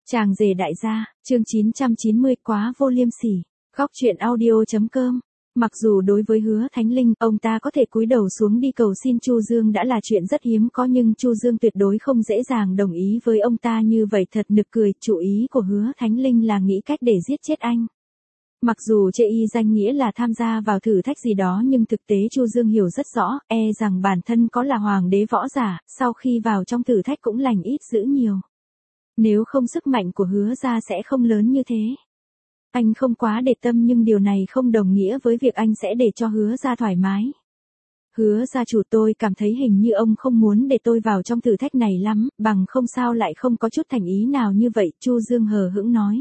Chàng rể đại gia, chương 990 quá vô liêm sỉ. Góc truyện audio.com. Mặc dù đối với Hứa Thánh Linh, ông ta có thể cúi đầu xuống đi cầu xin Chu Dương đã là chuyện rất hiếm có, nhưng Chu Dương tuyệt đối không dễ dàng đồng ý với ông ta như vậy, thật nực cười. Chủ ý của Hứa Thánh Linh là nghĩ cách để giết chết anh. Mặc dù chê y danh nghĩa là tham gia vào thử thách gì đó, nhưng thực tế Chu Dương hiểu rất rõ, rằng bản thân có là hoàng đế võ giả, sau khi vào trong thử thách cũng lành ít dữ nhiều. Nếu không sức mạnh của Hứa gia sẽ không lớn như thế. Anh không quá để tâm, nhưng điều này không đồng nghĩa với việc anh sẽ để cho Hứa gia thoải mái. Hứa gia chủ, tôi cảm thấy hình như ông không muốn để tôi vào trong thử thách này lắm, bằng không sao lại không có chút thành ý nào như vậy, Chu Dương hờ hững nói.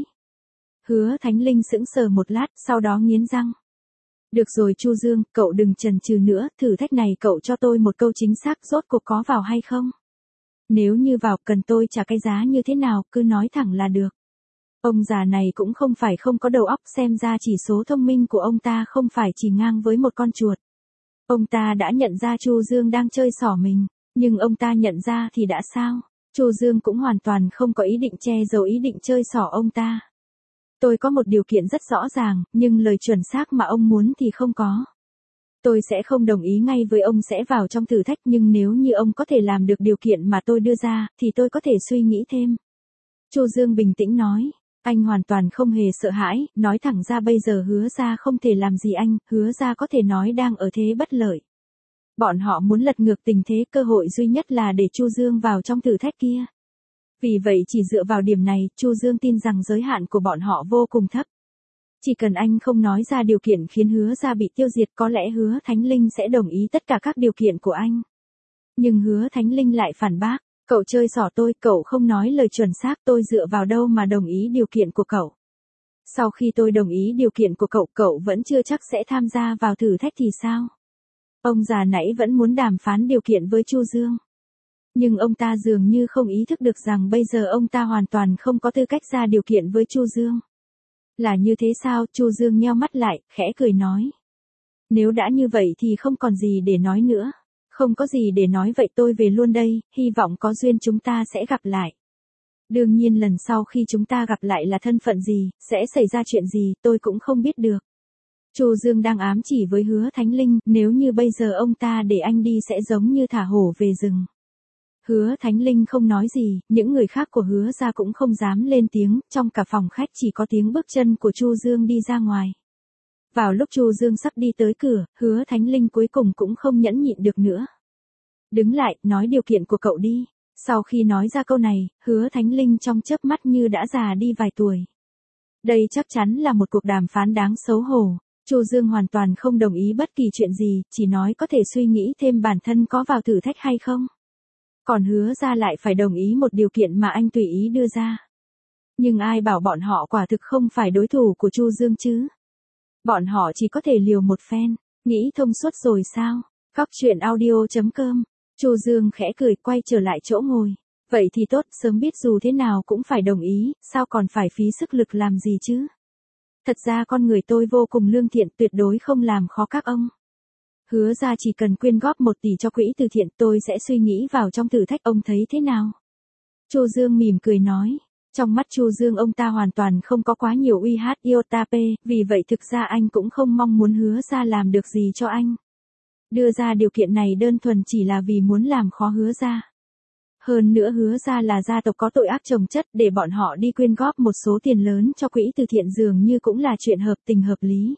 Hứa Thánh Linh sững sờ một lát, sau đó nghiến răng. Được rồi Chu Dương, cậu đừng chần chừ nữa, thử thách này cậu cho tôi một câu chính xác, rốt cuộc có vào hay không? Nếu như vào, cần tôi trả cái giá như thế nào, cứ nói thẳng là được. Ông già này cũng không phải không có đầu óc, xem ra chỉ số thông minh của ông ta không phải chỉ ngang với một con chuột. Ông ta đã nhận ra Chu Dương đang chơi xỏ mình, nhưng ông ta nhận ra thì đã sao? Chu Dương cũng hoàn toàn không có ý định che giấu ý định chơi xỏ ông ta. Tôi có một điều kiện rất rõ ràng, nhưng lời chuẩn xác mà ông muốn thì không có. Tôi sẽ không đồng ý ngay với ông sẽ vào trong thử thách, nhưng nếu như ông có thể làm được điều kiện mà tôi đưa ra, thì tôi có thể suy nghĩ thêm. Chu Dương bình tĩnh nói. Anh hoàn toàn không hề sợ hãi, nói thẳng ra bây giờ Hứa gia không thể làm gì anh, Hứa gia có thể nói đang ở thế bất lợi. Bọn họ muốn lật ngược tình thế, cơ hội duy nhất là để Chu Dương vào trong thử thách kia. Vì vậy chỉ dựa vào điểm này, Chu Dương tin rằng giới hạn của bọn họ vô cùng thấp. Chỉ cần anh không nói ra điều kiện khiến Hứa gia bị tiêu diệt, có lẽ Hứa Thánh Linh sẽ đồng ý tất cả các điều kiện của anh. Nhưng Hứa Thánh Linh lại phản bác, cậu chơi xỏ tôi, cậu không nói lời chuẩn xác, tôi dựa vào đâu mà đồng ý điều kiện của cậu. Sau khi tôi đồng ý điều kiện của cậu, cậu vẫn chưa chắc sẽ tham gia vào thử thách thì sao? Ông già nãy vẫn muốn đàm phán điều kiện với Chu Dương. Nhưng ông ta dường như không ý thức được rằng bây giờ ông ta hoàn toàn không có tư cách ra điều kiện với Chu Dương. Là như thế sao? Chu Dương nheo mắt lại, khẽ cười nói. Nếu đã như vậy thì không còn gì để nói nữa. Không có gì để nói vậy tôi về luôn đây, hy vọng có duyên chúng ta sẽ gặp lại. Đương nhiên lần sau khi chúng ta gặp lại là thân phận gì, sẽ xảy ra chuyện gì, tôi cũng không biết được. Chu Dương đang ám chỉ với Hứa Thánh Linh, nếu như bây giờ ông ta để anh đi sẽ giống như thả hổ về rừng. Hứa Thánh Linh không nói gì, những người khác của Hứa gia cũng không dám lên tiếng, trong cả phòng khách chỉ có tiếng bước chân của Chu Dương đi ra ngoài. Vào lúc Chu Dương sắp đi tới cửa, Hứa Thánh Linh cuối cùng cũng không nhẫn nhịn được nữa. Đứng lại, nói điều kiện của cậu đi. Sau khi nói ra câu này, Hứa Thánh Linh trong chớp mắt như đã già đi vài tuổi. Đây chắc chắn là một cuộc đàm phán đáng xấu hổ. Chu Dương hoàn toàn không đồng ý bất kỳ chuyện gì, chỉ nói có thể suy nghĩ thêm bản thân có vào thử thách hay không. Còn Hứa gia lại phải đồng ý một điều kiện mà anh tùy ý đưa ra. Nhưng ai bảo bọn họ quả thực không phải đối thủ của Chu Dương chứ? Bọn họ chỉ có thể liều một phen, nghĩ thông suốt rồi sao? Góc truyện audio.com. Chu Dương khẽ cười, quay trở lại chỗ ngồi. Vậy thì tốt, sớm biết dù thế nào cũng phải đồng ý, sao còn phải phí sức lực làm gì chứ? Thật ra con người tôi vô cùng lương thiện, tuyệt đối không làm khó các ông. Hứa ra chỉ cần quyên góp 1 tỷ cho quỹ từ thiện, tôi sẽ suy nghĩ vào trong thử thách, ông thấy thế nào? Chu Dương mỉm cười nói. Trong mắt Chu Dương ông ta hoàn toàn không có quá nhiều uy hát iota p, vì vậy thực ra anh cũng không mong muốn Hứa ra làm được gì cho anh. Đưa ra điều kiện này đơn thuần chỉ là vì muốn làm khó Hứa ra. Hơn nữa Hứa ra là gia tộc có tội ác chồng chất, để bọn họ đi quyên góp một số tiền lớn cho quỹ từ thiện dường như cũng là chuyện hợp tình hợp lý.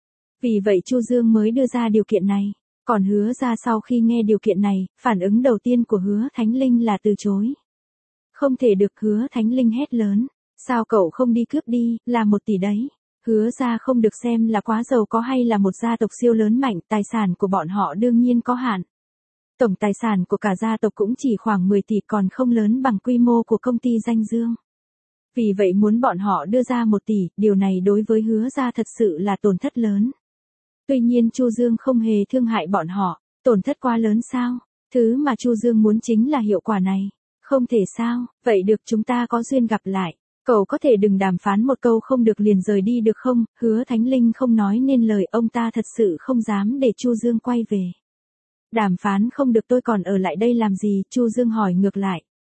Vì vậy Chu Dương mới đưa ra điều kiện này. Còn Hứa ra sau khi nghe điều kiện này, phản ứng đầu tiên của Hứa Thánh Linh là từ chối. Không thể được, Hứa Thánh Linh hét lớn. Sao cậu không đi cướp đi, là 1 tỷ đấy. Hứa ra không được xem là quá giàu có hay là một gia tộc siêu lớn mạnh, tài sản của bọn họ đương nhiên có hạn. Tổng tài sản của cả gia tộc cũng chỉ khoảng 10 tỷ, còn không lớn bằng quy mô của công ty danh dương. Vì vậy muốn bọn họ đưa ra 1 tỷ, điều này đối với Hứa ra thật sự là tổn thất lớn. Tuy nhiên Chu Dương không hề thương hại bọn họ, tổn thất quá lớn sao? Thứ mà Chu Dương muốn chính là hiệu quả này. Không thể sao? Vậy được, chúng ta có duyên gặp lại. Cậu có thể đừng đàm phán một câu không được liền rời đi được không? Hứa Thánh Linh không nói nên lời, ông ta thật sự không dám để Chu Dương quay về. Đàm phán không được tôi còn ở lại đây làm gì? Chu Dương hỏi ngược lại.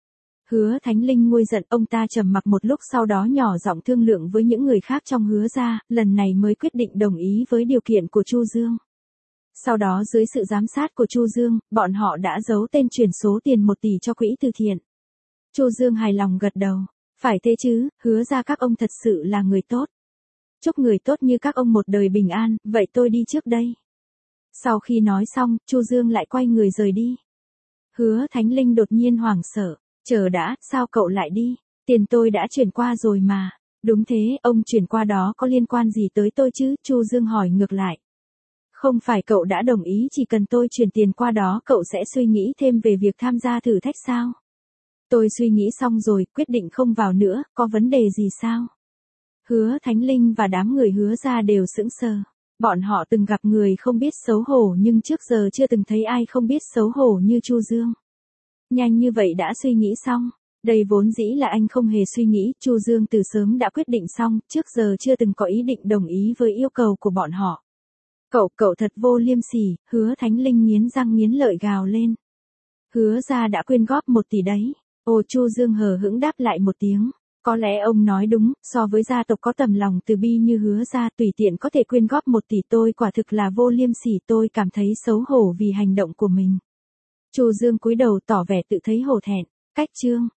Hứa Thánh Linh nguôi giận, ông ta trầm mặc một lúc sau đó nhỏ giọng thương lượng với những người khác trong Hứa gia, lần này mới quyết định đồng ý với điều kiện của Chu Dương. Sau đó dưới sự giám sát của Chu Dương, bọn họ đã giấu tên chuyển số tiền 1 tỷ cho quỹ từ thiện. Chu Dương hài lòng gật đầu. Phải thế chứ, Hứa gia các ông thật sự là người tốt. Chúc người tốt như các ông một đời bình an, vậy tôi đi trước đây. Sau khi nói xong, Chu Dương lại quay người rời đi. Hứa Thánh Linh đột nhiên hoảng sợ. Chờ đã, sao cậu lại đi? Tiền tôi đã chuyển qua rồi mà. Đúng thế, ông chuyển qua đó có liên quan gì tới tôi chứ? Chu Dương hỏi ngược lại. Không phải cậu đã đồng ý chỉ cần tôi chuyển tiền qua đó cậu sẽ suy nghĩ thêm về việc tham gia thử thách sao? Tôi suy nghĩ xong rồi, quyết định không vào nữa, có vấn đề gì sao? Hứa Thánh Linh và đám người Hứa gia đều sững sờ. Bọn họ từng gặp người không biết xấu hổ nhưng trước giờ chưa từng thấy ai không biết xấu hổ như Chu Dương. Nhanh như vậy đã suy nghĩ xong. Đây vốn dĩ là anh không hề suy nghĩ, Chu Dương từ sớm đã quyết định xong, trước giờ chưa từng có ý định đồng ý với yêu cầu của bọn họ. Cậu thật vô liêm sỉ, Hứa Thánh Linh nghiến răng nghiến lợi gào lên. Hứa gia đã quyên góp 1 tỷ đấy. Ồ, Chu Dương hờ hững đáp lại một tiếng. Có lẽ ông nói đúng, so với gia tộc có tầm lòng từ bi như Hứa gia tùy tiện có thể quyên góp 1 tỷ tôi quả thực là vô liêm sỉ, tôi cảm thấy xấu hổ vì hành động của mình. Chu Dương cúi đầu tỏ vẻ tự thấy hổ thẹn. Cách chương